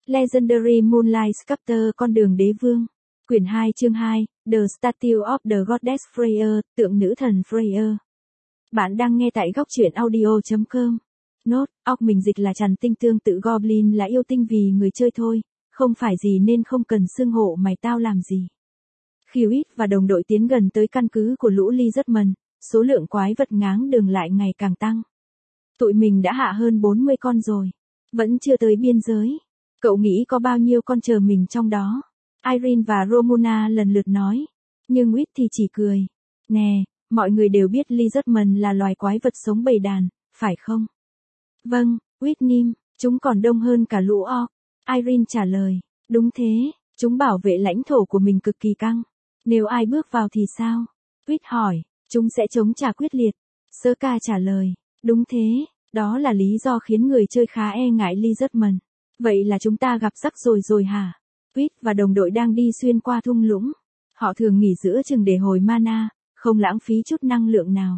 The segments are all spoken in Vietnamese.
Legendary Moonlight Sculptor con đường đế vương. Quyển 2 chương 2, The Statue of the Goddess Freya, tượng nữ thần Freya. Bạn đang nghe tại góc truyện audio.com. Nốt, óc mình dịch là Trần Tinh tương tự Goblin là yêu tinh vì người chơi thôi, không phải gì nên không cần xưng hộ mày tao làm gì. Khi Whit và đồng đội tiến gần tới căn cứ của lũ Lizardman, số lượng quái vật ngáng đường lại ngày càng tăng. Tụi mình đã hạ hơn 40 con rồi, vẫn chưa tới biên giới. Cậu nghĩ có bao nhiêu con chờ mình trong đó? Irene và Romuna lần lượt nói. Nhưng Whit thì chỉ cười. Nè, mọi người đều biết Lizardman là loài quái vật sống bầy đàn, phải không? Vâng, Whit nghiêm, chúng còn đông hơn cả lũ orc. Irene trả lời. Đúng thế, chúng bảo vệ lãnh thổ của mình cực kỳ căng. Nếu ai bước vào thì sao? Whit hỏi. Chúng sẽ chống trả quyết liệt. Sơ-ca trả lời. Đúng thế, đó là lý do khiến người chơi khá e ngại Lizardman. Vậy là chúng ta gặp rắc rồi hả? Whit và đồng đội đang đi xuyên qua thung lũng. Họ thường nghỉ giữa chừng để hồi mana, không lãng phí chút năng lượng nào.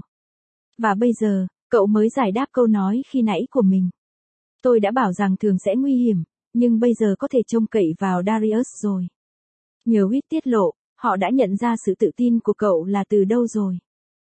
Và bây giờ, cậu mới giải đáp câu nói khi nãy của mình. Tôi đã bảo rằng thường sẽ nguy hiểm, nhưng bây giờ có thể trông cậy vào Darius rồi. Nhờ Whit tiết lộ, họ đã nhận ra sự tự tin của cậu là từ đâu rồi.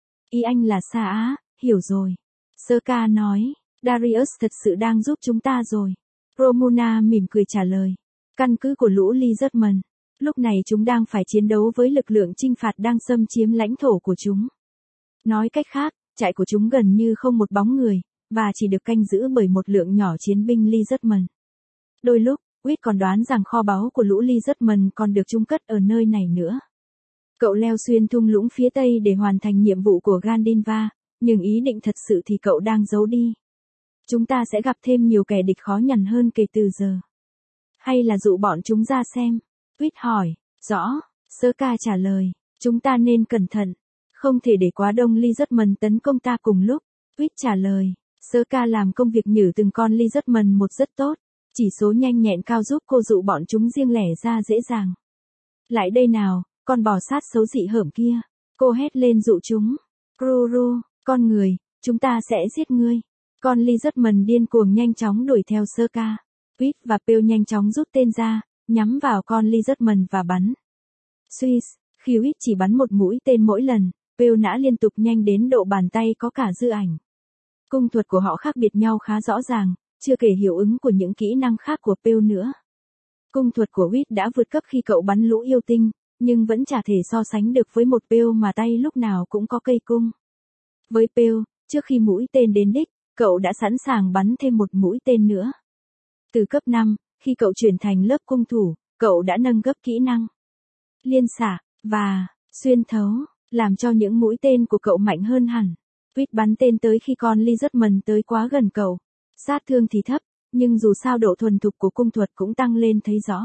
Ý anh là xa á, hiểu rồi. Sơ-ca nói, Darius thật sự đang giúp chúng ta rồi. Romuna mỉm cười trả lời. Căn cứ của lũ Lizardman. Lúc này chúng đang phải chiến đấu với lực lượng chinh phạt đang xâm chiếm lãnh thổ của chúng. Nói cách khác, trại của chúng gần như không một bóng người, và chỉ được canh giữ bởi một lượng nhỏ chiến binh Lizardman. Đôi lúc, Whit còn đoán rằng kho báu của lũ Lizardman còn được chung cất ở nơi này nữa. Cậu leo xuyên thung lũng phía tây để hoàn thành nhiệm vụ của Gandinva, nhưng ý định thật sự thì cậu đang giấu đi. Chúng ta sẽ gặp thêm nhiều kẻ địch khó nhằn hơn kể từ giờ. Hay là dụ bọn chúng ra xem? Whit hỏi. Rõ, Sơ-ca trả lời. Chúng ta nên cẩn thận. Không thể để quá đông Lizardman tấn công ta cùng lúc. Whit trả lời. Sơ-ca làm công việc nhử từng con Lizardman một rất tốt. Chỉ số nhanh nhẹn cao giúp cô dụ bọn chúng riêng lẻ ra dễ dàng. Lại đây nào, con bò sát xấu dị hởm kia. Cô hét lên dụ chúng. Ruru, con người, chúng ta sẽ giết ngươi. Con Lizardman điên cuồng nhanh chóng đuổi theo Sơ-ca. Whit và Pew nhanh chóng rút tên ra, nhắm vào con Lizardman và bắn. Suýt, khi Whit chỉ bắn một mũi tên mỗi lần, Pew nã liên tục nhanh đến độ bàn tay có cả dư ảnh. Cung thuật của họ khác biệt nhau khá rõ ràng, chưa kể hiệu ứng của những kỹ năng khác của Pew nữa. Cung thuật của Whit đã vượt cấp khi cậu bắn lũ yêu tinh, nhưng vẫn chả thể so sánh được với một Pew mà tay lúc nào cũng có cây cung. Với Pew, trước khi mũi tên đến đích, cậu đã sẵn sàng bắn thêm một mũi tên nữa. Từ cấp 5, khi cậu chuyển thành lớp cung thủ, cậu đã nâng cấp kỹ năng liên xạ và xuyên thấu, làm cho những mũi tên của cậu mạnh hơn hẳn. Whit bắn tên tới khi con Lizardman tới quá gần cậu. Sát thương thì thấp, nhưng dù sao độ thuần thục của cung thuật cũng tăng lên thấy rõ.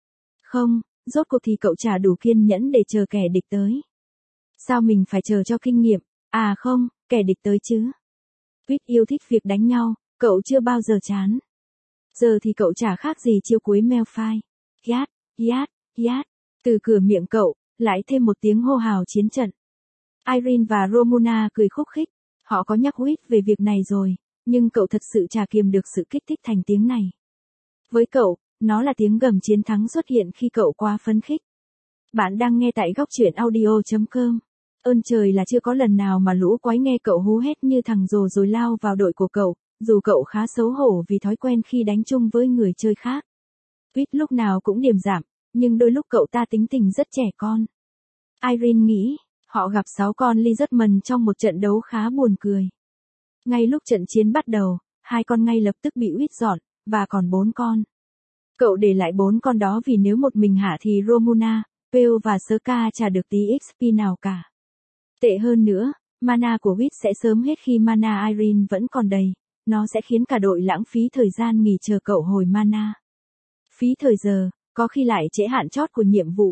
Không, rốt cuộc thì cậu chả đủ kiên nhẫn để chờ kẻ địch tới. Sao mình phải chờ cho kinh nghiệm? À không, kẻ địch tới chứ. Whit yêu thích việc đánh nhau, cậu chưa bao giờ chán. Giờ thì cậu chả khác gì chiêu cuối Malphite. Yát, yát, yát. Từ cửa miệng cậu, lại thêm một tiếng hô hào chiến trận. Irene và Romuna cười khúc khích. Họ có nhắc Whit về việc này rồi, nhưng cậu thật sự chả kiềm được sự kích thích thành tiếng này. Với cậu, nó là tiếng gầm chiến thắng xuất hiện khi cậu quá phấn khích. Bạn đang nghe tại góc truyện audio.com. Ơn trời là chưa có lần nào mà lũ quái nghe cậu hú hét như thằng rồ rồi lao vào đội của cậu, dù cậu khá xấu hổ vì thói quen khi đánh chung với người chơi khác. Whit lúc nào cũng điềm đạm, nhưng đôi lúc cậu ta tính tình rất trẻ con. Irene nghĩ, họ gặp 6 con Lizardman trong một trận đấu khá buồn cười. Ngay lúc trận chiến bắt đầu, 2 con ngay lập tức bị Whit dọn, và còn 4 con. Cậu để lại 4 con đó vì nếu một mình hạ thì Romuna, Pew và Sơ-ca chả được tí XP nào cả. Tệ hơn nữa, mana của Whit sẽ sớm hết khi mana Irene vẫn còn đầy, nó sẽ khiến cả đội lãng phí thời gian nghỉ chờ cậu hồi mana. Phí thời giờ, có khi lại trễ hạn chót của nhiệm vụ.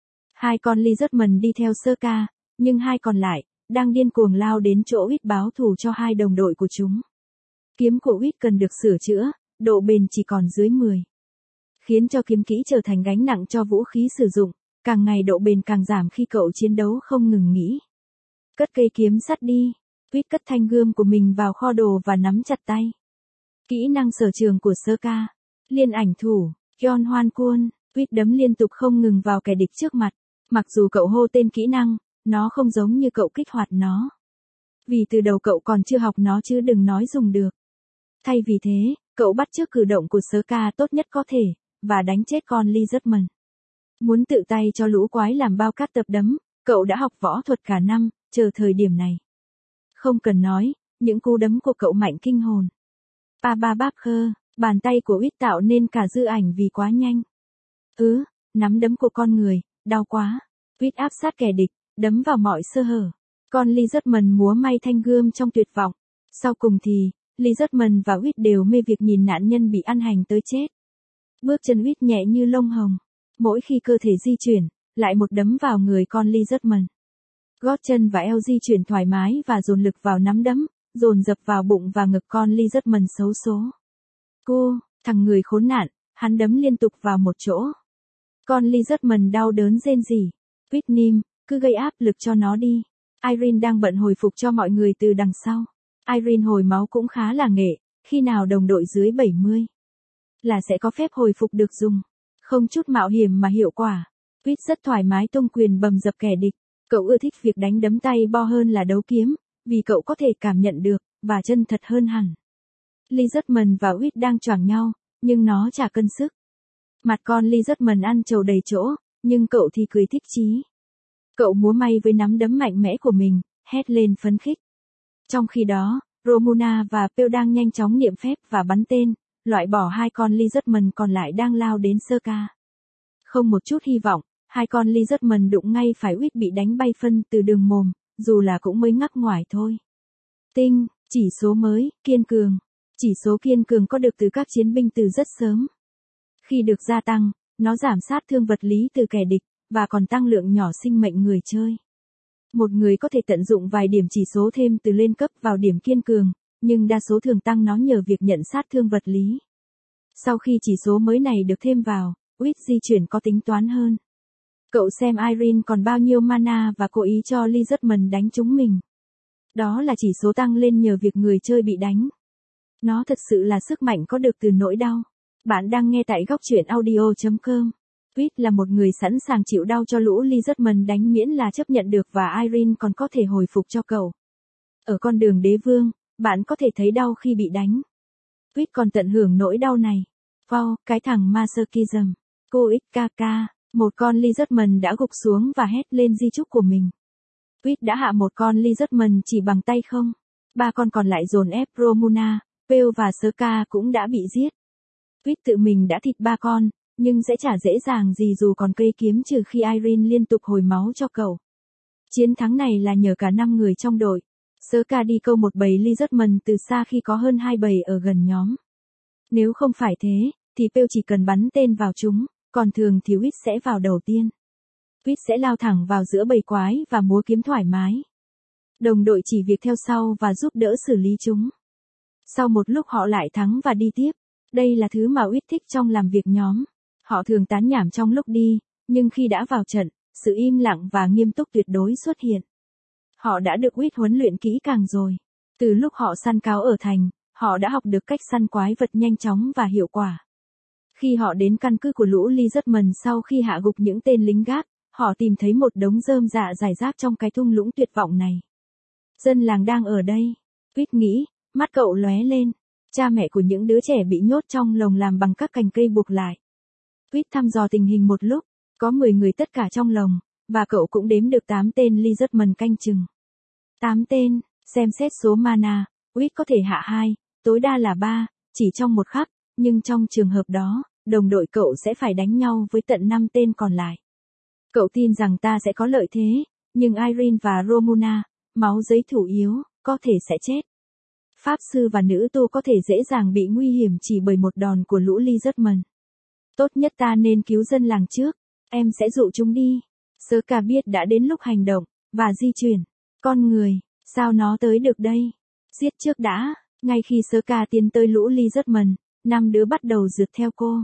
2 con Lizardman đi theo Sơ-ca, nhưng 2 còn lại, đang điên cuồng lao đến chỗ Whit báo thù cho 2 đồng đội của chúng. Kiếm của Whit cần được sửa chữa, độ bền chỉ còn dưới 10. Khiến cho kiếm kỹ trở thành gánh nặng cho vũ khí sử dụng, càng ngày độ bền càng giảm khi cậu chiến đấu không ngừng nghỉ. Cất cây kiếm sắt đi. Whit cất thanh gươm của mình vào kho đồ và nắm chặt tay. Kỹ năng sở trường của Sơ-ca. Liên ảnh thủ. Yon Hoan Kwon, Quýt đấm liên tục không ngừng vào kẻ địch trước mặt. Mặc dù cậu hô tên kỹ năng, nó không giống như cậu kích hoạt nó. Vì từ đầu cậu còn chưa học nó chứ đừng nói dùng được. Thay vì thế, cậu bắt chước cử động của Sơ-ca tốt nhất có thể, và đánh chết con Lee Judgment. Muốn tự tay cho lũ quái làm bao cát tập đấm, cậu đã học võ thuật cả năm, chờ thời điểm này. Không cần nói, những cú đấm của cậu mạnh kinh hồn. Pa ba báp khơ, bàn tay của Quýt tạo nên cả dư ảnh vì quá nhanh. Nắm đấm của con người, đau quá. Quýt áp sát kẻ địch, đấm vào mọi sơ hở. Con Lee Judgment múa may thanh gươm trong tuyệt vọng. Sau cùng thì, Lee Judgment và Quýt đều mê việc nhìn nạn nhân bị ăn hành tới chết. Bước chân Quýt nhẹ như lông hồng. Mỗi khi cơ thể di chuyển, lại một đấm vào người con Lee Judgment. Gót chân và eo di chuyển thoải mái và dồn lực vào nắm đấm, dồn dập vào bụng và ngực con Lee Judgment xấu số. Thằng người khốn nạn, hắn đấm liên tục vào một chỗ. Con Lee Judgment đau đớn rên rỉ. Quýt nín, cứ gây áp lực cho nó đi. Irene đang bận hồi phục cho mọi người từ đằng sau. Irene hồi máu cũng khá là nghệ, khi nào đồng đội dưới 70 là sẽ có phép hồi phục được dùng. Không chút mạo hiểm mà hiệu quả. Quýt rất thoải mái tung quyền bầm dập kẻ địch. Cậu ưa thích việc đánh đấm tay bo hơn là đấu kiếm, vì cậu có thể cảm nhận được, và chân thật hơn hẳn. Lee Judgment và Quýt đang choảng nhau, nhưng nó chả cân sức. Mặt con Lee Judgment ăn trầu đầy chỗ, nhưng cậu thì cười thích chí. Cậu múa may với nắm đấm mạnh mẽ của mình, hét lên phấn khích. Trong khi đó, Romuna và Pearl đang nhanh chóng niệm phép và bắn tên, loại bỏ hai con Lee Judgment còn lại đang lao đến Sơ-ca. Không một chút hy vọng, hai con Lee Judgment đụng ngay phải Quýt bị đánh bay phân từ đường mồm, dù là cũng mới ngắc ngoải thôi. Chỉ số mới, kiên cường. Chỉ số kiên cường có được từ các chiến binh từ rất sớm. Khi được gia tăng, nó giảm sát thương vật lý từ kẻ địch, và còn tăng lượng nhỏ sinh mệnh người chơi. Một người có thể tận dụng vài điểm chỉ số thêm từ lên cấp vào điểm kiên cường, nhưng đa số thường tăng nó nhờ việc nhận sát thương vật lý. Sau khi chỉ số mới này được thêm vào, Quýt di chuyển có tính toán hơn. Cậu xem Irene còn bao nhiêu mana và cố ý cho Lee Judgment đánh trúng mình. Đó là chỉ số tăng lên nhờ việc người chơi bị đánh. Nó thật sự là sức mạnh có được từ nỗi đau. Bạn đang nghe tại góc truyện audio.com. Quýt là một người sẵn sàng chịu đau cho lũ Lee Judgment đánh miễn là chấp nhận được và Irene còn có thể hồi phục cho cậu. Ở con đường đế vương, bạn có thể thấy đau khi bị đánh. Quýt còn tận hưởng nỗi đau này. Wow, cái thằng masochism. Cô XKK, một con Lee Judgment đã gục xuống và hét lên di chúc của mình. Quýt đã hạ một con Lee Judgment chỉ bằng tay không. Ba con còn lại dồn ép Romuna, Pearl và Sơ-ca cũng đã bị giết. Quýt tự mình đã thịt ba con, nhưng sẽ chả dễ dàng gì dù còn cây kiếm trừ khi Irene liên tục hồi máu cho cậu. Chiến thắng này là nhờ cả 5 người trong đội. Sơ-ca đi câu một bầy Lee Judgment từ xa khi có hơn 2 bầy ở gần nhóm. Nếu không phải thế, thì Pearl chỉ cần bắn tên vào chúng, còn thường thì Quýt sẽ vào đầu tiên. Quýt sẽ lao thẳng vào giữa bầy quái và múa kiếm thoải mái. Đồng đội chỉ việc theo sau và giúp đỡ xử lý chúng. Sau một lúc họ lại thắng và đi tiếp. Đây là thứ mà Quýt thích trong làm việc nhóm. Họ thường tán nhảm trong lúc đi, nhưng khi đã vào trận, sự im lặng và nghiêm túc tuyệt đối xuất hiện. Họ đã được Quýt huấn luyện kỹ càng rồi. Từ lúc họ săn cáo ở thành, họ đã học được cách săn quái vật nhanh chóng và hiệu quả. Khi họ đến căn cứ của lũ Lee Judgment sau khi hạ gục những tên lính gác, họ tìm thấy một đống rơm rạ rải rác trong cái thung lũng tuyệt vọng này. Dân làng đang ở đây. Quýt nghĩ, mắt cậu lóe lên. Cha mẹ của những đứa trẻ bị nhốt trong lồng làm bằng các cành cây buộc lại. Quýt thăm dò tình hình một lúc, có 10 người tất cả trong lồng, và cậu cũng đếm được 8 tên Lee Judgment canh chừng. 8 tên, xem xét số mana, Quýt có thể hạ 2, tối đa là 3, chỉ trong một khắc, nhưng trong trường hợp đó, đồng đội cậu sẽ phải đánh nhau với tận 5 tên còn lại. Cậu tin rằng ta sẽ có lợi thế, nhưng Irene và Romuna, máu giấy thủ yếu, có thể sẽ chết. Pháp sư và nữ tu có thể dễ dàng bị nguy hiểm chỉ bởi một đòn của lũ Lee Judgment. Tốt nhất ta nên cứu dân làng trước, em sẽ dụ chúng đi. Sơ-ca biết đã đến lúc hành động, và di chuyển. Con người, sao nó tới được đây? Giết trước đã, ngay khi Sơ-ca tiến tới lũ Lee Judgment, 5 đứa bắt đầu rượt theo cô.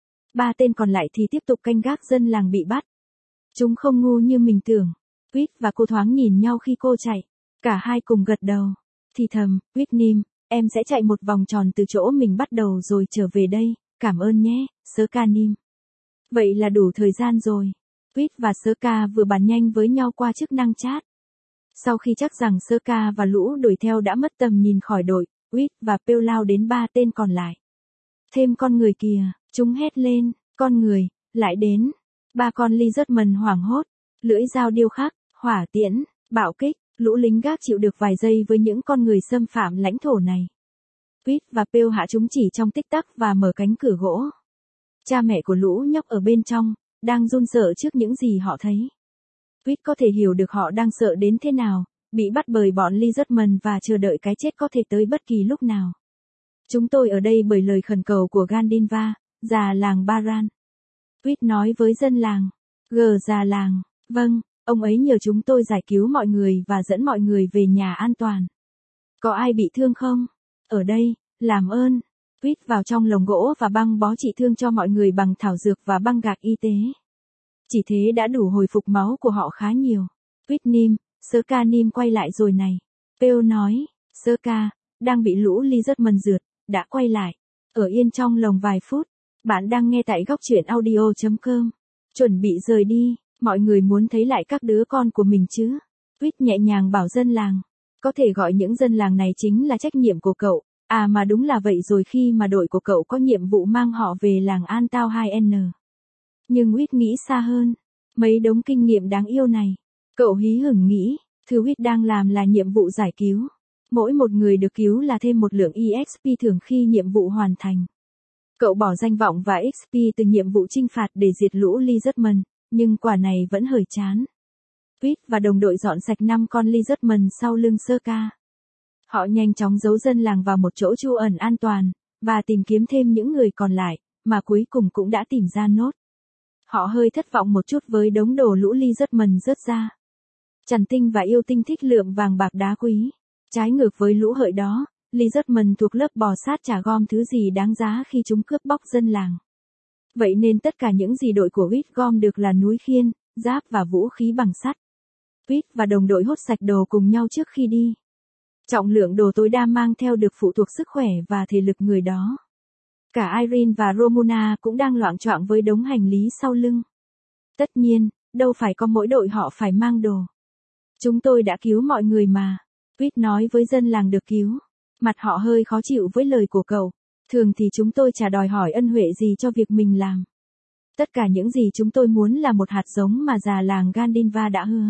3 tên còn lại thì tiếp tục canh gác dân làng bị bắt. Chúng không ngu như mình tưởng. Quýt và cô thoáng nhìn nhau khi cô chạy. Cả hai cùng gật đầu. Thì thầm, Quýt nín, em sẽ chạy một vòng tròn từ chỗ mình bắt đầu rồi trở về đây, cảm ơn nhé, Scanim. Vậy là đủ thời gian rồi. Tweet và Ska vừa bàn nhanh với nhau qua chức năng chat. Sau khi chắc rằng Ska và lũ đuổi theo đã mất tầm nhìn khỏi đội, Tweet và Pew lao đến 3 tên còn lại. Thêm con người kìa, chúng hét lên, con người, lại đến. 3 con Lizardman hoảng hốt, lưỡi dao điêu khắc, hỏa tiễn, bạo kích, lũ lính gác chịu được vài giây với những con người xâm phạm lãnh thổ này. Tweet và Pew hạ chúng chỉ trong tích tắc và mở cánh cửa gỗ. Cha mẹ của lũ nhóc ở bên trong, đang run sợ trước những gì họ thấy. Tweet có thể hiểu được họ đang sợ đến thế nào, bị bắt bởi bọn Lizardman và chờ đợi cái chết có thể tới bất kỳ lúc nào. Chúng tôi ở đây bởi lời khẩn cầu của Gandinva, già làng Baran. Tweet nói với dân làng. Già làng, vâng, ông ấy nhờ chúng tôi giải cứu mọi người và dẫn mọi người về nhà an toàn. Có ai bị thương không? Ở đây, làm ơn. Tweet vào trong lồng gỗ và băng bó trị thương cho mọi người bằng thảo dược và băng gạc y tế. Chỉ thế đã đủ hồi phục máu của họ khá nhiều. Tweet Nim, Ska Nim quay lại rồi này. Pew nói, Ska, đang bị lũ Lizardman rượt, đã quay lại. Ở yên trong lồng vài phút. Bạn đang nghe tại góc truyện audio.com. Chuẩn bị rời đi, mọi người muốn thấy lại các đứa con của mình chứ. Tweet nhẹ nhàng bảo dân làng. Có thể gọi những dân làng này chính là trách nhiệm của cậu. À mà đúng là vậy rồi khi mà đội của cậu có nhiệm vụ mang họ về làng An Tao 2N. Nhưng Tweet nghĩ xa hơn. Mấy đống kinh nghiệm đáng yêu này. Cậu hí hửng nghĩ, thứ Tweet đang làm là nhiệm vụ giải cứu. Mỗi một người được cứu là thêm một lượng EXP thưởng khi nhiệm vụ hoàn thành. Cậu bỏ danh vọng và XP từ nhiệm vụ trinh phạt để diệt lũ Lizardman, nhưng quả này vẫn hời chán. Tweet và đồng đội dọn sạch 5 con Lizardman sau lưng Ska. Họ nhanh chóng giấu dân làng vào một chỗ trú ẩn an toàn, và tìm kiếm thêm những người còn lại, mà cuối cùng cũng đã tìm ra nốt. Họ hơi thất vọng một chút với đống đồ lũ Lizardman rớt ra. Chằn tinh và yêu tinh thích lượm vàng bạc đá quý. Trái ngược với lũ hợi đó, Lizardman thuộc lớp bò sát trả gom thứ gì đáng giá khi chúng cướp bóc dân làng. Vậy nên tất cả những gì đội của Tweet gom được là núi khiên, giáp và vũ khí bằng sắt. Tweet và đồng đội hốt sạch đồ cùng nhau trước khi đi. Trọng lượng đồ tối đa mang theo được phụ thuộc sức khỏe và thể lực người đó. Cả Irene và Romuna cũng đang loạng choạng với đống hành lý sau lưng. Tất nhiên, đâu phải có mỗi đội họ phải mang đồ. Chúng tôi đã cứu mọi người mà. Tweet nói với dân làng được cứu. Mặt họ hơi khó chịu với lời của cậu. Thường thì chúng tôi chả đòi hỏi ân huệ gì cho việc mình làm. Tất cả những gì chúng tôi muốn là một hạt giống mà già làng Gandinva đã hứa.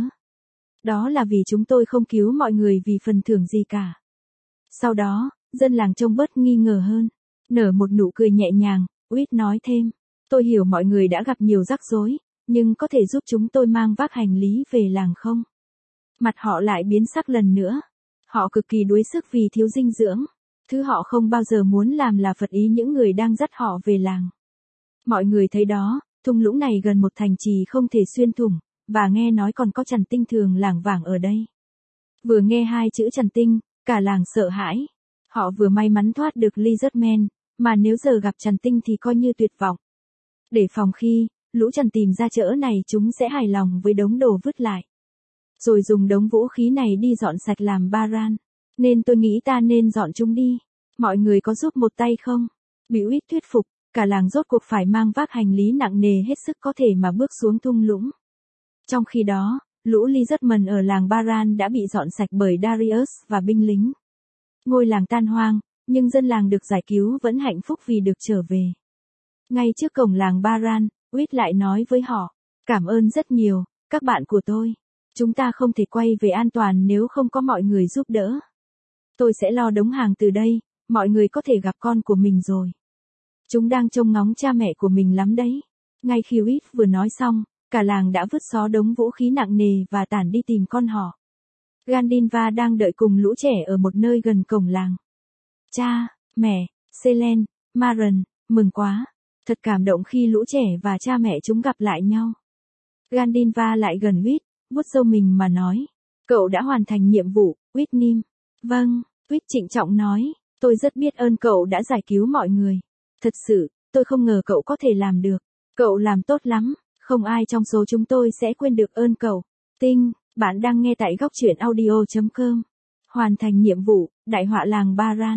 Đó là vì chúng tôi không cứu mọi người vì phần thưởng gì cả. Sau đó, dân làng trông bớt nghi ngờ hơn. Nở một nụ cười nhẹ nhàng, Tweet nói thêm. Tôi hiểu mọi người đã gặp nhiều rắc rối, nhưng có thể giúp chúng tôi mang vác hành lý về làng không? Mặt họ lại biến sắc lần nữa. Họ cực kỳ đuối sức vì thiếu dinh dưỡng. Thứ họ không bao giờ muốn làm là phật ý những người đang dắt họ về làng. Mọi người thấy đó, thung lũng này gần một thành trì không thể xuyên thủng, và nghe nói còn có chằn tinh thường lảng vảng ở đây. Vừa nghe 2 chữ chằn tinh, cả làng sợ hãi. Họ vừa may mắn thoát được Lizardman, mà nếu giờ gặp chằn tinh thì coi như tuyệt vọng. Để phòng khi, lũ chằn tìm ra chỗ này chúng sẽ hài lòng với đống đồ vứt lại. Rồi dùng đống vũ khí này đi dọn sạch làm Baran. Nên tôi nghĩ ta nên dọn chúng đi. Mọi người có giúp một tay không? Bị Tweet thuyết phục, cả làng rốt cuộc phải mang vác hành lý nặng nề hết sức có thể mà bước xuống thung lũng. Trong khi đó, lũ Lizardman ở làng Baran đã bị dọn sạch bởi Darius và binh lính. Ngôi làng tan hoang, nhưng dân làng được giải cứu vẫn hạnh phúc vì được trở về. Ngay trước cổng làng Baran, Tweet lại nói với họ, cảm ơn rất nhiều, các bạn của tôi. Chúng ta không thể quay về an toàn nếu không có mọi người giúp đỡ. Tôi sẽ lo đống hàng từ đây, mọi người có thể gặp con của mình rồi. Chúng đang trông ngóng cha mẹ của mình lắm đấy. Ngay khi Tweet vừa nói xong, cả làng đã vứt xó đống vũ khí nặng nề và tản đi tìm con họ. Gandinva đang đợi cùng lũ trẻ ở một nơi gần cổng làng. Cha, mẹ, Selen, Maren, mừng quá. Thật cảm động khi lũ trẻ và cha mẹ chúng gặp lại nhau. Gandinva lại gần Tweet, vuốt râu mình mà nói. Cậu đã hoàn thành nhiệm vụ, Tweet Nim. Vâng, Tweet trịnh trọng nói. Tôi rất biết ơn cậu đã giải cứu mọi người. Thật sự, tôi không ngờ cậu có thể làm được. Cậu làm tốt lắm, không ai trong số chúng tôi sẽ quên được ơn cậu. Tinh, bạn đang nghe tại góc truyện audio.com. Hoàn thành nhiệm vụ, đại họa làng Baran.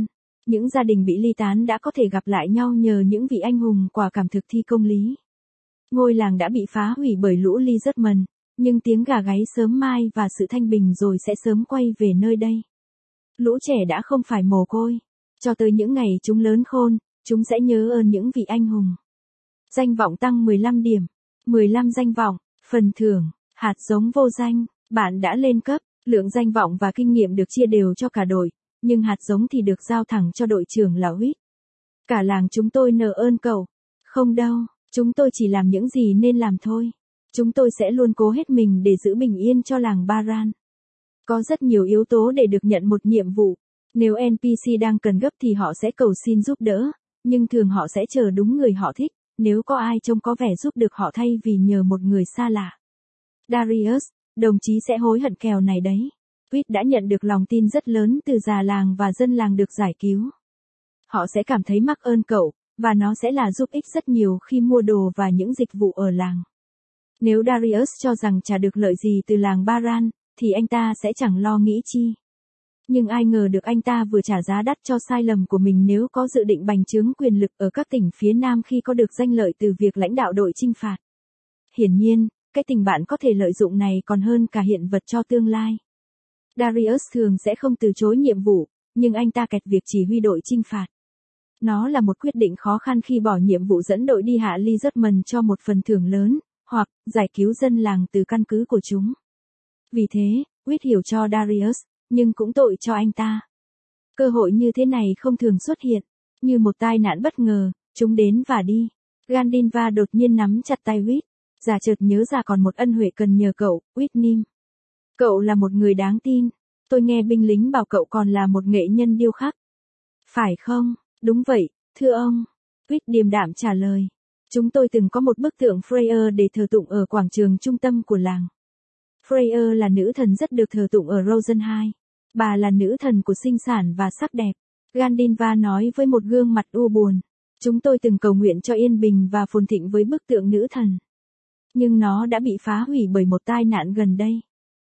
Những gia đình bị ly tán đã có thể gặp lại nhau nhờ những vị anh hùng quả cảm thực thi công lý. Ngôi làng đã bị phá hủy bởi lũ lizardmen, nhưng tiếng gà gáy sớm mai và sự thanh bình rồi sẽ sớm quay về nơi đây. Lũ trẻ đã không phải mồ côi. Cho tới những ngày chúng lớn khôn, chúng sẽ nhớ ơn những vị anh hùng. Danh vọng tăng 15 điểm. 15 danh vọng, phần thưởng, hạt giống vô danh, bạn đã lên cấp, lượng danh vọng và kinh nghiệm được chia đều cho cả đội, nhưng hạt giống thì được giao thẳng cho đội trưởng là Huyết. Cả làng chúng tôi nợ ơn cậu. Không đâu, chúng tôi chỉ làm những gì nên làm thôi. Chúng tôi sẽ luôn cố hết mình để giữ bình yên cho làng Baran. Có rất nhiều yếu tố để được nhận một nhiệm vụ. Nếu NPC đang cần gấp thì họ sẽ cầu xin giúp đỡ, nhưng thường họ sẽ chờ đúng người họ thích, nếu có ai trông có vẻ giúp được họ thay vì nhờ một người xa lạ. Darius, đồng chí sẽ hối hận kèo này đấy. Huyết đã nhận được lòng tin rất lớn từ già làng và dân làng được giải cứu. Họ sẽ cảm thấy mắc ơn cậu, và nó sẽ là giúp ích rất nhiều khi mua đồ và những dịch vụ ở làng. Nếu Darius cho rằng chả được lợi gì từ làng Baran, thì anh ta sẽ chẳng lo nghĩ chi. Nhưng ai ngờ được anh ta vừa trả giá đắt cho sai lầm của mình nếu có dự định bành trướng quyền lực ở các tỉnh phía Nam khi có được danh lợi từ việc lãnh đạo đội chinh phạt. Hiển nhiên, cái tình bạn có thể lợi dụng này còn hơn cả hiện vật cho tương lai. Darius thường sẽ không từ chối nhiệm vụ, nhưng anh ta kẹt việc chỉ huy đội chinh phạt. Nó là một quyết định khó khăn khi bỏ nhiệm vụ dẫn đội đi hạ lizardmen cho một phần thưởng lớn, hoặc giải cứu dân làng từ căn cứ của chúng. Vì thế, Huyết hiểu cho Darius, nhưng cũng tội cho anh ta. Cơ hội như thế này không thường xuất hiện, như một tai nạn bất ngờ, chúng đến và đi. Gandinva đột nhiên nắm chặt tay Huyết, già chợt nhớ ra còn một ân huệ cần nhờ cậu, Whitnim. Cậu là một người đáng tin, tôi nghe binh lính bảo cậu còn là một nghệ nhân điêu khắc. Phải không? Đúng vậy, thưa ông. Huyết điềm đạm trả lời. Chúng tôi từng có một bức tượng Freya để thờ tụng ở quảng trường trung tâm của làng. Freya là nữ thần rất được thờ tụng ở Rosenheim. Bà là nữ thần của sinh sản và sắc đẹp. Gandinva nói với một gương mặt u buồn. Chúng tôi từng cầu nguyện cho yên bình và phồn thịnh với bức tượng nữ thần. Nhưng nó đã bị phá hủy bởi một tai nạn gần đây.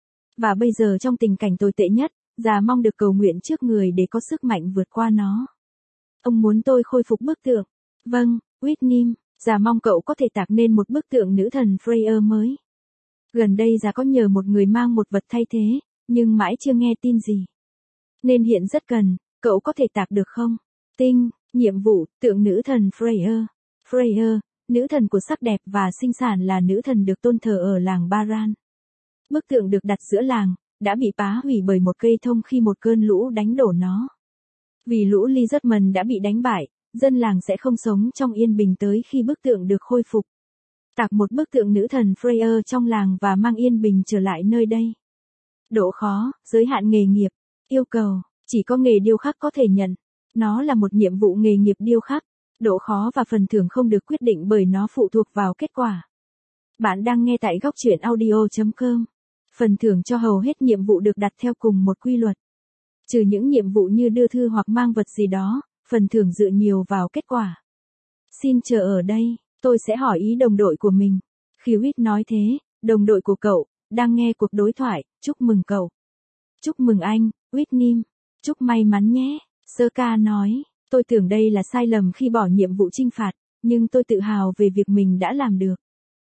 Và bây giờ trong tình cảnh tồi tệ nhất, già mong được cầu nguyện trước người để có sức mạnh vượt qua nó. Ông muốn tôi khôi phục bức tượng. Vâng, Whitnim, già mong cậu có thể tạc nên một bức tượng nữ thần Freya mới. Gần đây già có nhờ một người mang một vật thay thế, nhưng mãi chưa nghe tin gì. Nên hiện rất cần, cậu có thể tạc được không? Tinh, nhiệm vụ, tượng nữ thần Freya. Freya, nữ thần của sắc đẹp và sinh sản là nữ thần được tôn thờ ở làng Baran. Bức tượng được đặt giữa làng, đã bị phá hủy bởi một cây thông khi một cơn lũ đánh đổ nó. Vì lũ lizardmen đã bị đánh bại, dân làng sẽ không sống trong yên bình tới khi bức tượng được khôi phục. Tạc một bức tượng nữ thần Freya trong làng và mang yên bình trở lại nơi đây. Độ khó, giới hạn nghề nghiệp, yêu cầu, chỉ có nghề điêu khắc có thể nhận. Nó là một nhiệm vụ nghề nghiệp điêu khắc. Độ khó và phần thưởng không được quyết định bởi nó phụ thuộc vào kết quả. Bạn đang nghe tại góc truyện audio.com. Phần thưởng cho hầu hết nhiệm vụ được đặt theo cùng một quy luật. Trừ những nhiệm vụ như đưa thư hoặc mang vật gì đó, phần thưởng dựa nhiều vào kết quả. Xin chờ ở đây, tôi sẽ hỏi ý đồng đội của mình. Khi Huyết nói thế, đồng đội của cậu, đang nghe cuộc đối thoại, chúc mừng cậu. Chúc mừng anh, Whitnim. Chúc may mắn nhé, Sơ-ca nói. Tôi tưởng đây là sai lầm khi bỏ nhiệm vụ chinh phạt, nhưng tôi tự hào về việc mình đã làm được.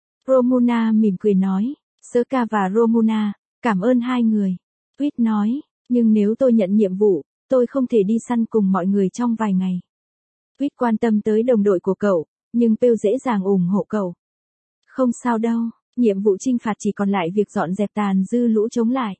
Romuna mỉm cười nói. Sơ-ca và Romuna, cảm ơn hai người. Huyết nói, nhưng nếu tôi nhận nhiệm vụ, tôi không thể đi săn cùng mọi người trong vài ngày. Huyết quan tâm tới đồng đội của cậu, nhưng Pêu dễ dàng ủng hộ cậu. Không sao đâu, nhiệm vụ chinh phạt chỉ còn lại việc dọn dẹp tàn dư lũ chống lại.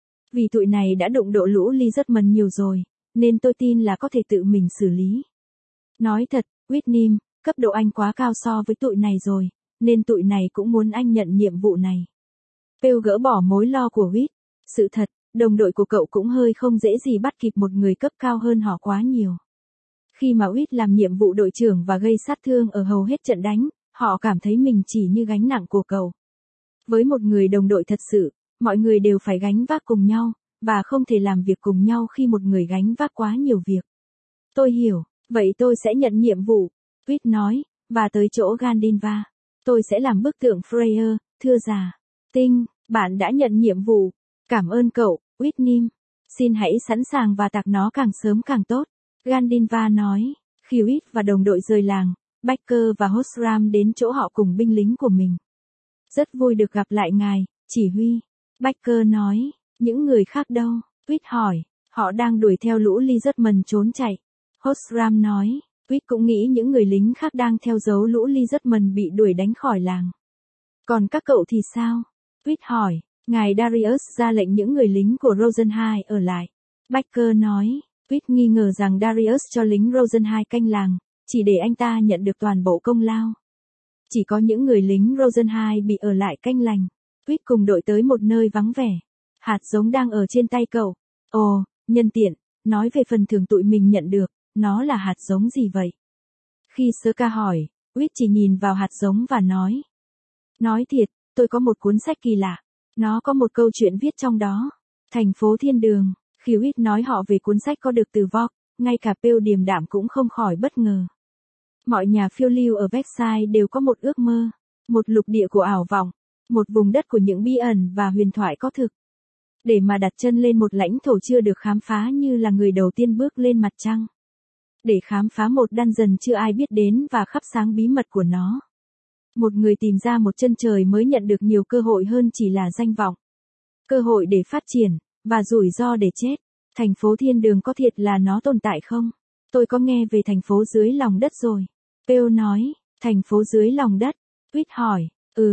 Vì tụi này đã đụng độ lũ lizardmen nhiều rồi, nên tôi tin là có thể tự mình xử lý. Nói thật, Whitnim, cấp độ anh quá cao so với tụi này rồi, nên tụi này cũng muốn anh nhận nhiệm vụ này. Pêu gỡ bỏ mối lo của Huyết. Sự thật, đồng đội của cậu cũng hơi không dễ gì bắt kịp một người cấp cao hơn họ quá nhiều. Khi mà Huyết làm nhiệm vụ đội trưởng và gây sát thương ở hầu hết trận đánh, họ cảm thấy mình chỉ như gánh nặng của cậu. Với một người đồng đội thật sự, mọi người đều phải gánh vác cùng nhau, và không thể làm việc cùng nhau khi một người gánh vác quá nhiều việc. Tôi hiểu, vậy tôi sẽ nhận nhiệm vụ, Huyết nói, và tới chỗ Gandinva. Tôi sẽ làm bức tượng Freya, thưa già. Tinh, bạn đã nhận nhiệm vụ. Cảm ơn cậu, Whitnim. Xin hãy sẵn sàng và tạc nó càng sớm càng tốt. Gandinva nói, khi Whit và đồng đội rời làng, Baker và Hosram đến chỗ họ cùng binh lính của mình. Rất vui được gặp lại ngài, chỉ huy. Baker nói, những người khác đâu? Whit hỏi, họ đang đuổi theo lũ Lizardman trốn chạy. Hosram nói, Whit cũng nghĩ những người lính khác đang theo dấu lũ Lizardman bị đuổi đánh khỏi làng. Còn các cậu thì sao? Whit hỏi, ngài Darius ra lệnh những người lính của Rosenhai ở lại. Baker nói, Whit nghi ngờ rằng Darius cho lính Rosenhai canh làng, chỉ để anh ta nhận được toàn bộ công lao. Chỉ có những người lính Rosenhai bị ở lại canh lành. Whit cùng đội tới một nơi vắng vẻ. Hạt giống đang ở trên tay cậu. Ồ, nhân tiện, nói về phần thưởng tụi mình nhận được, nó là hạt giống gì vậy? Khi Sơ hỏi, Whit chỉ nhìn vào hạt giống và nói. Nói thiệt, tôi có một cuốn sách kỳ lạ. Nó có một câu chuyện viết trong đó. Thành phố thiên đường. Khi Whit nói họ về cuốn sách có được từ Vogt, ngay cả Peel điềm đạm cũng không khỏi bất ngờ. Mọi nhà phiêu lưu ở Versailles đều có một ước mơ, một lục địa của ảo vọng, một vùng đất của những bí ẩn và huyền thoại có thực. Để mà đặt chân lên một lãnh thổ chưa được khám phá như là người đầu tiên bước lên mặt trăng. Để khám phá một dungeon chưa ai biết đến và khắp sáng bí mật của nó. Một người tìm ra một chân trời mới nhận được nhiều cơ hội hơn chỉ là danh vọng. Cơ hội để phát triển, và rủi ro để chết. Thành phố thiên đường có thiệt là nó tồn tại không? Tôi có nghe về thành phố dưới lòng đất rồi. Peel nói, thành phố dưới lòng đất. Whit hỏi,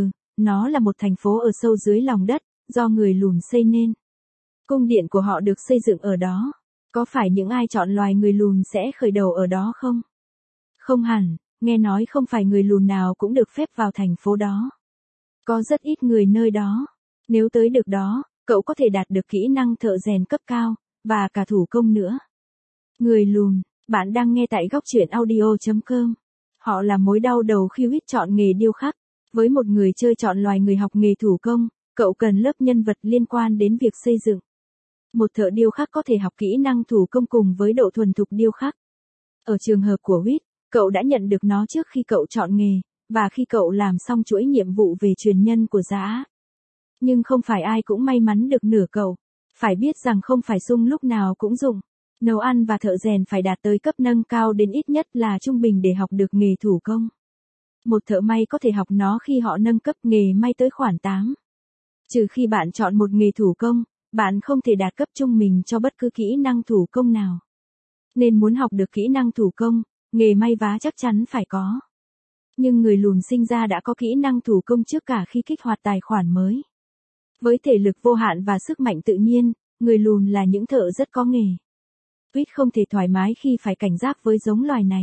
nó là một thành phố ở sâu dưới lòng đất, do người lùn xây nên. Cung điện của họ được xây dựng ở đó. Có phải những ai chọn loài người lùn sẽ khởi đầu ở đó không? Không hẳn, nghe nói không phải người lùn nào cũng được phép vào thành phố đó. Có rất ít người nơi đó. Nếu tới được đó, cậu có thể đạt được kỹ năng thợ rèn cấp cao, và cả thủ công nữa. Người lùn, bạn đang nghe tại góc truyện audio.com. Họ là mối đau đầu khi Whit chọn nghề điêu khắc. Với một người chơi chọn loài người học nghề thủ công, cậu cần lớp nhân vật liên quan đến việc xây dựng. Một thợ điêu khắc có thể học kỹ năng thủ công cùng với độ thuần thục điêu khắc. Ở trường hợp của Whit, cậu đã nhận được nó trước khi cậu chọn nghề, và khi cậu làm xong chuỗi nhiệm vụ về truyền nhân của Giá. Nhưng không phải ai cũng may mắn được nửa cậu. Phải biết rằng không phải sung lúc nào cũng dùng. Nấu ăn và thợ rèn phải đạt tới cấp nâng cao đến ít nhất là trung bình để học được nghề thủ công. Một thợ may có thể học nó khi họ nâng cấp nghề may tới khoản 8. Trừ khi bạn chọn một nghề thủ công, bạn không thể đạt cấp trung bình cho bất cứ kỹ năng thủ công nào. Nên muốn học được kỹ năng thủ công, nghề may vá chắc chắn phải có. Nhưng người lùn sinh ra đã có kỹ năng thủ công trước cả khi kích hoạt tài khoản mới. Với thể lực vô hạn và sức mạnh tự nhiên, người lùn là những thợ rất có nghề. Whit không thể thoải mái khi phải cảnh giác với giống loài này.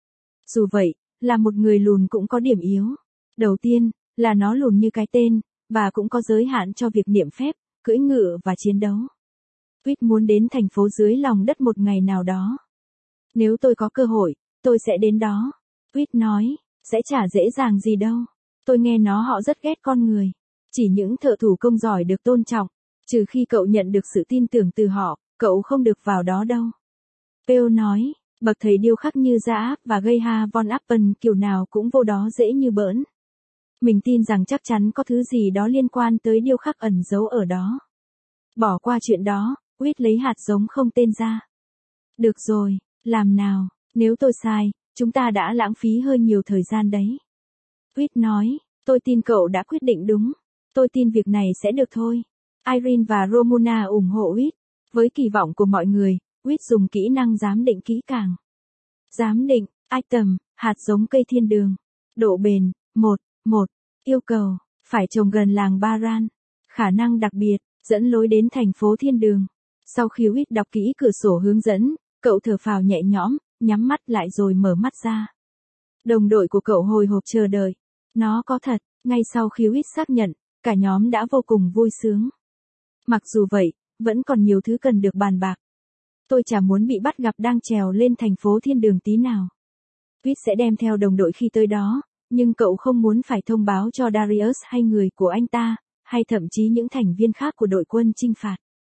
Dù vậy, là một người lùn cũng có điểm yếu. Đầu tiên, là nó lùn như cái tên, và cũng có giới hạn cho việc niệm phép, cưỡi ngựa và chiến đấu. Whit muốn đến thành phố dưới lòng đất một ngày nào đó. Nếu tôi có cơ hội, tôi sẽ đến đó. Whit nói, sẽ chả dễ dàng gì đâu. Tôi nghe họ rất ghét con người. Chỉ những thợ thủ công giỏi được tôn trọng. Trừ khi cậu nhận được sự tin tưởng từ họ, cậu không được vào đó đâu. Peel nói, bậc thầy điêu khắc như Dã và Geha von Appen kiểu nào cũng vô đó dễ như bỡn. Mình tin rằng chắc chắn có thứ gì đó liên quan tới điêu khắc ẩn giấu ở đó. Bỏ qua chuyện đó, Whit lấy hạt giống không tên ra. Được rồi, làm nào, nếu tôi sai, chúng ta đã lãng phí hơi nhiều thời gian đấy. Whit nói, tôi tin cậu đã quyết định đúng. Tôi tin việc này sẽ được thôi. Irene và Romuna ủng hộ Whit. Với kỳ vọng của mọi người, Whit dùng kỹ năng giám định kỹ càng. Giám định, item, hạt giống cây thiên đường. Độ bền, 1. Yêu cầu, phải trồng gần làng Baran. Khả năng đặc biệt, dẫn lối đến thành phố thiên đường. Sau khi Whit đọc kỹ cửa sổ hướng dẫn, cậu thở phào nhẹ nhõm, nhắm mắt lại rồi mở mắt ra. Đồng đội của cậu hồi hộp chờ đợi. Nó có thật, ngay sau khi Whit xác nhận, cả nhóm đã vô cùng vui sướng. Mặc dù vậy, vẫn còn nhiều thứ cần được bàn bạc. Tôi chả muốn bị bắt gặp đang trèo lên thành phố thiên đường tí nào. Whit sẽ đem theo đồng đội khi tới đó, nhưng cậu không muốn phải thông báo cho Darius hay người của anh ta, hay thậm chí những thành viên khác của đội quân chinh phạt.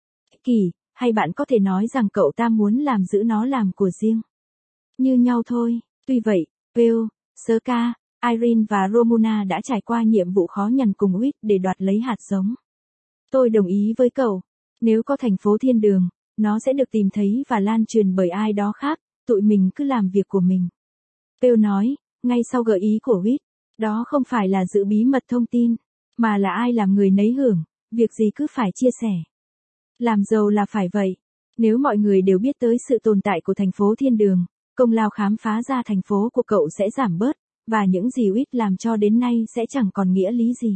Kỳ, hay bạn có thể nói rằng cậu ta muốn giữ nó làm của riêng. Như nhau thôi. Tuy vậy, Peel, Sơ-ca, Irene và Romuna đã trải qua nhiệm vụ khó nhằn cùng Whit để đoạt lấy hạt giống. Tôi đồng ý với cậu. Nếu có thành phố thiên đường, nó sẽ được tìm thấy và lan truyền bởi ai đó khác, tụi mình cứ làm việc của mình. Pearl nói, ngay sau gợi ý của Reed, đó không phải là giữ bí mật thông tin, mà là ai làm người nấy hưởng, việc gì cứ phải chia sẻ. Làm giàu là phải vậy. Nếu mọi người đều biết tới sự tồn tại của thành phố thiên đường, công lao khám phá ra thành phố của cậu sẽ giảm bớt, và những gì Reed làm cho đến nay sẽ chẳng còn nghĩa lý gì.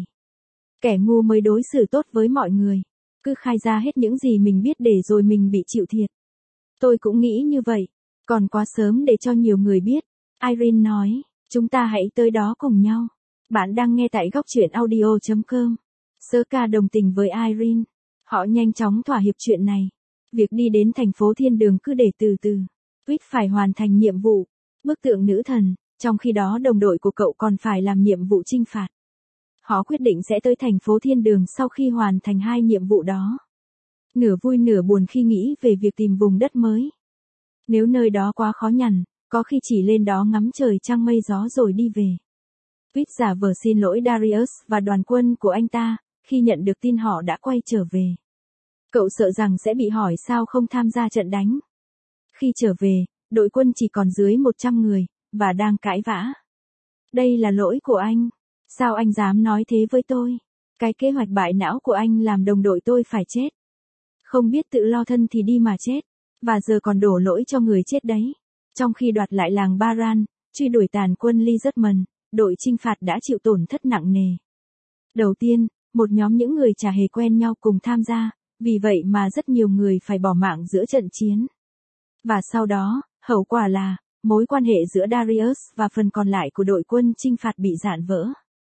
Kẻ ngu mới đối xử tốt với mọi người, cứ khai ra hết những gì mình biết để rồi mình bị chịu thiệt. Tôi cũng nghĩ như vậy, còn quá sớm để cho nhiều người biết. Irene nói, chúng ta hãy tới đó cùng nhau. Bạn đang nghe tại góc truyện audio.com. Sơ đồng tình với Irene. Họ nhanh chóng thỏa hiệp chuyện này. Việc đi đến thành phố thiên đường cứ để từ từ. Reed phải hoàn thành nhiệm vụ, bức tượng nữ thần, trong khi đó đồng đội của cậu còn phải làm nhiệm vụ chinh phạt. Họ quyết định sẽ tới thành phố thiên đường sau khi hoàn thành 2 nhiệm vụ đó. Nửa vui nửa buồn khi nghĩ về việc tìm vùng đất mới. Nếu nơi đó quá khó nhằn, có khi chỉ lên đó ngắm trời trăng mây gió rồi đi về. Reed giả vờ xin lỗi Darius và đoàn quân của anh ta, khi nhận được tin họ đã quay trở về. Cậu sợ rằng sẽ bị hỏi sao không tham gia trận đánh. Khi trở về, đội quân chỉ còn dưới 100 người, và đang cãi vã. Đây là lỗi của anh. Sao anh dám nói thế với tôi? Cái kế hoạch bại não của anh làm đồng đội tôi phải chết. Không biết tự lo thân thì đi mà chết. Và giờ còn đổ lỗi cho người chết đấy. Trong khi đoạt lại làng Baran, truy đuổi tàn quân Lizardman, đội chinh phạt đã chịu tổn thất nặng nề. Đầu tiên, một nhóm những người chả hề quen nhau cùng tham gia, vì vậy mà rất nhiều người phải bỏ mạng giữa trận chiến. Và sau đó, hậu quả là, mối quan hệ giữa Darius và phần còn lại của đội quân chinh phạt bị rạn vỡ.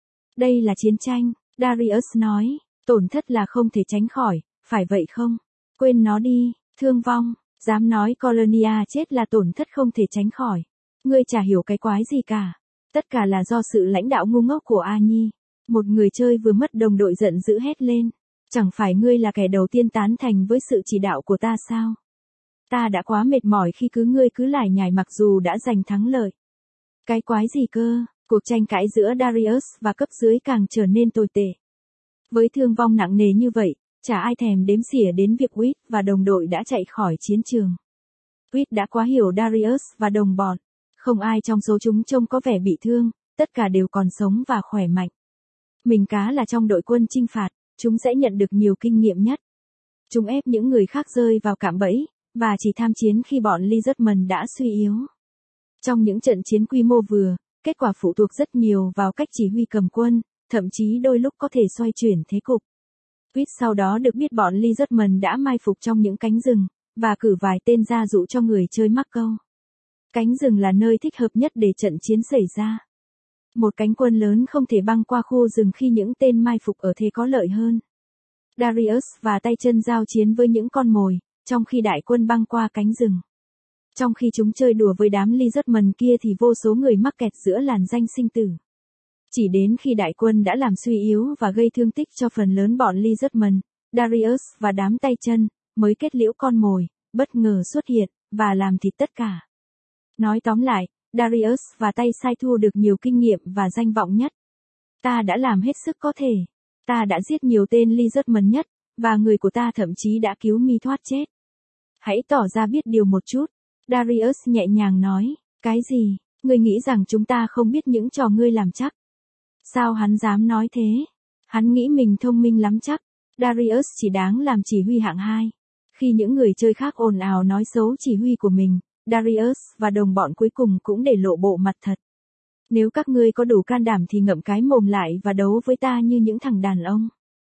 Đây là chiến tranh, Darius nói, tổn thất là không thể tránh khỏi, phải vậy không? Quên nó đi, thương vong, dám nói Colonia chết là tổn thất không thể tránh khỏi. Ngươi chả hiểu cái quái gì cả. Tất cả là do sự lãnh đạo ngu ngốc của A Nhi. Một người chơi vừa mất đồng đội giận dữ hét lên. Chẳng phải ngươi là kẻ đầu tiên tán thành với sự chỉ đạo của ta sao? Ta đã quá mệt mỏi khi ngươi cứ lải nhải mặc dù đã giành thắng lợi. Cái quái gì cơ? Cuộc tranh cãi giữa Darius và cấp dưới càng trở nên tồi tệ. Với thương vong nặng nề như vậy, chả ai thèm đếm xỉa đến việc Reed và đồng đội đã chạy khỏi chiến trường. Reed đã quá hiểu Darius và đồng bọn. Không ai trong số chúng trông có vẻ bị thương, tất cả đều còn sống và khỏe mạnh. Mình cá là trong đội quân chinh phạt, chúng sẽ nhận được nhiều kinh nghiệm nhất. Chúng ép những người khác rơi vào cạm bẫy, và chỉ tham chiến khi bọn Lizardman đã suy yếu. Trong những trận chiến quy mô vừa, kết quả phụ thuộc rất nhiều vào cách chỉ huy cầm quân, thậm chí đôi lúc có thể xoay chuyển thế cục. Reed sau đó được biết bọn Lizardman đã mai phục trong những cánh rừng, và cử vài tên ra dụ cho người chơi mắc câu. Cánh rừng là nơi thích hợp nhất để trận chiến xảy ra. Một cánh quân lớn không thể băng qua khu rừng khi những tên mai phục ở thế có lợi hơn. Darius và tay chân giao chiến với những con mồi, trong khi đại quân băng qua cánh rừng. Trong khi chúng chơi đùa với đám Lizardman kia thì vô số người mắc kẹt giữa làn danh sinh tử. Chỉ đến khi đại quân đã làm suy yếu và gây thương tích cho phần lớn bọn Lizardman, Darius và đám tay chân, mới kết liễu con mồi, bất ngờ xuất hiện, và làm thịt tất cả. Nói tóm lại, Darius và tay sai thu được nhiều kinh nghiệm và danh vọng nhất. Ta đã làm hết sức có thể. Ta đã giết nhiều tên Lizardman nhất, và người của ta thậm chí đã cứu mi thoát chết. Hãy tỏ ra biết điều một chút. Darius nhẹ nhàng nói, cái gì, ngươi nghĩ rằng chúng ta không biết những trò ngươi làm chắc. Sao hắn dám nói thế? Hắn nghĩ mình thông minh lắm chắc. Darius chỉ đáng làm chỉ huy hạng 2. Khi những người chơi khác ồn ào nói xấu chỉ huy của mình, Darius và đồng bọn cuối cùng cũng để lộ bộ mặt thật. Nếu các ngươi có đủ can đảm thì ngậm cái mồm lại và đấu với ta như những thằng đàn ông.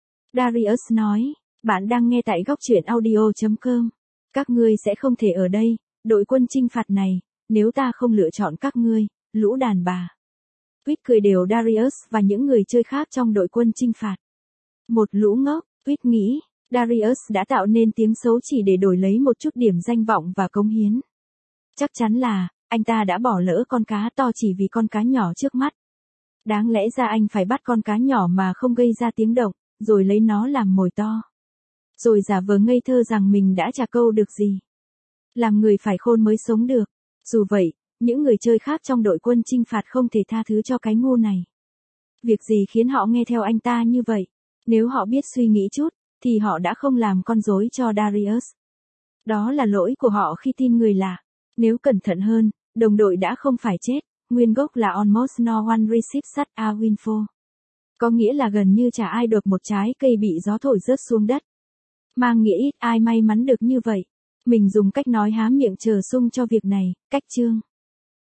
Darius nói, bạn đang nghe tại góc truyện audio.com. Các ngươi sẽ không thể ở đây, đội quân chinh phạt này, nếu ta không lựa chọn các ngươi, lũ đàn bà. Reed cười đều Darius và những người chơi khác trong đội quân chinh phạt. Một lũ ngốc, Reed nghĩ, Darius đã tạo nên tiếng xấu chỉ để đổi lấy một chút điểm danh vọng và cống hiến. Chắc chắn là, anh ta đã bỏ lỡ con cá to chỉ vì con cá nhỏ trước mắt. Đáng lẽ ra anh phải bắt con cá nhỏ mà không gây ra tiếng động, rồi lấy nó làm mồi to. Rồi giả vờ ngây thơ rằng mình đã trả câu được gì. Làm người phải khôn mới sống được. Dù vậy, những người chơi khác trong đội quân chinh phạt không thể tha thứ cho cái ngu này. Việc gì khiến họ nghe theo anh ta như vậy? Nếu họ biết suy nghĩ chút, thì họ đã không làm con rối cho Darius. Đó là lỗi của họ khi tin người lạ. Nếu cẩn thận hơn, đồng đội đã không phải chết, nguyên gốc là almost no one received such a windfall. Có nghĩa là gần như chả ai được một trái cây bị gió thổi rớt xuống đất. Mang nghĩa ít ai may mắn được như vậy. Mình dùng cách nói há miệng chờ sung cho việc này, cách chương.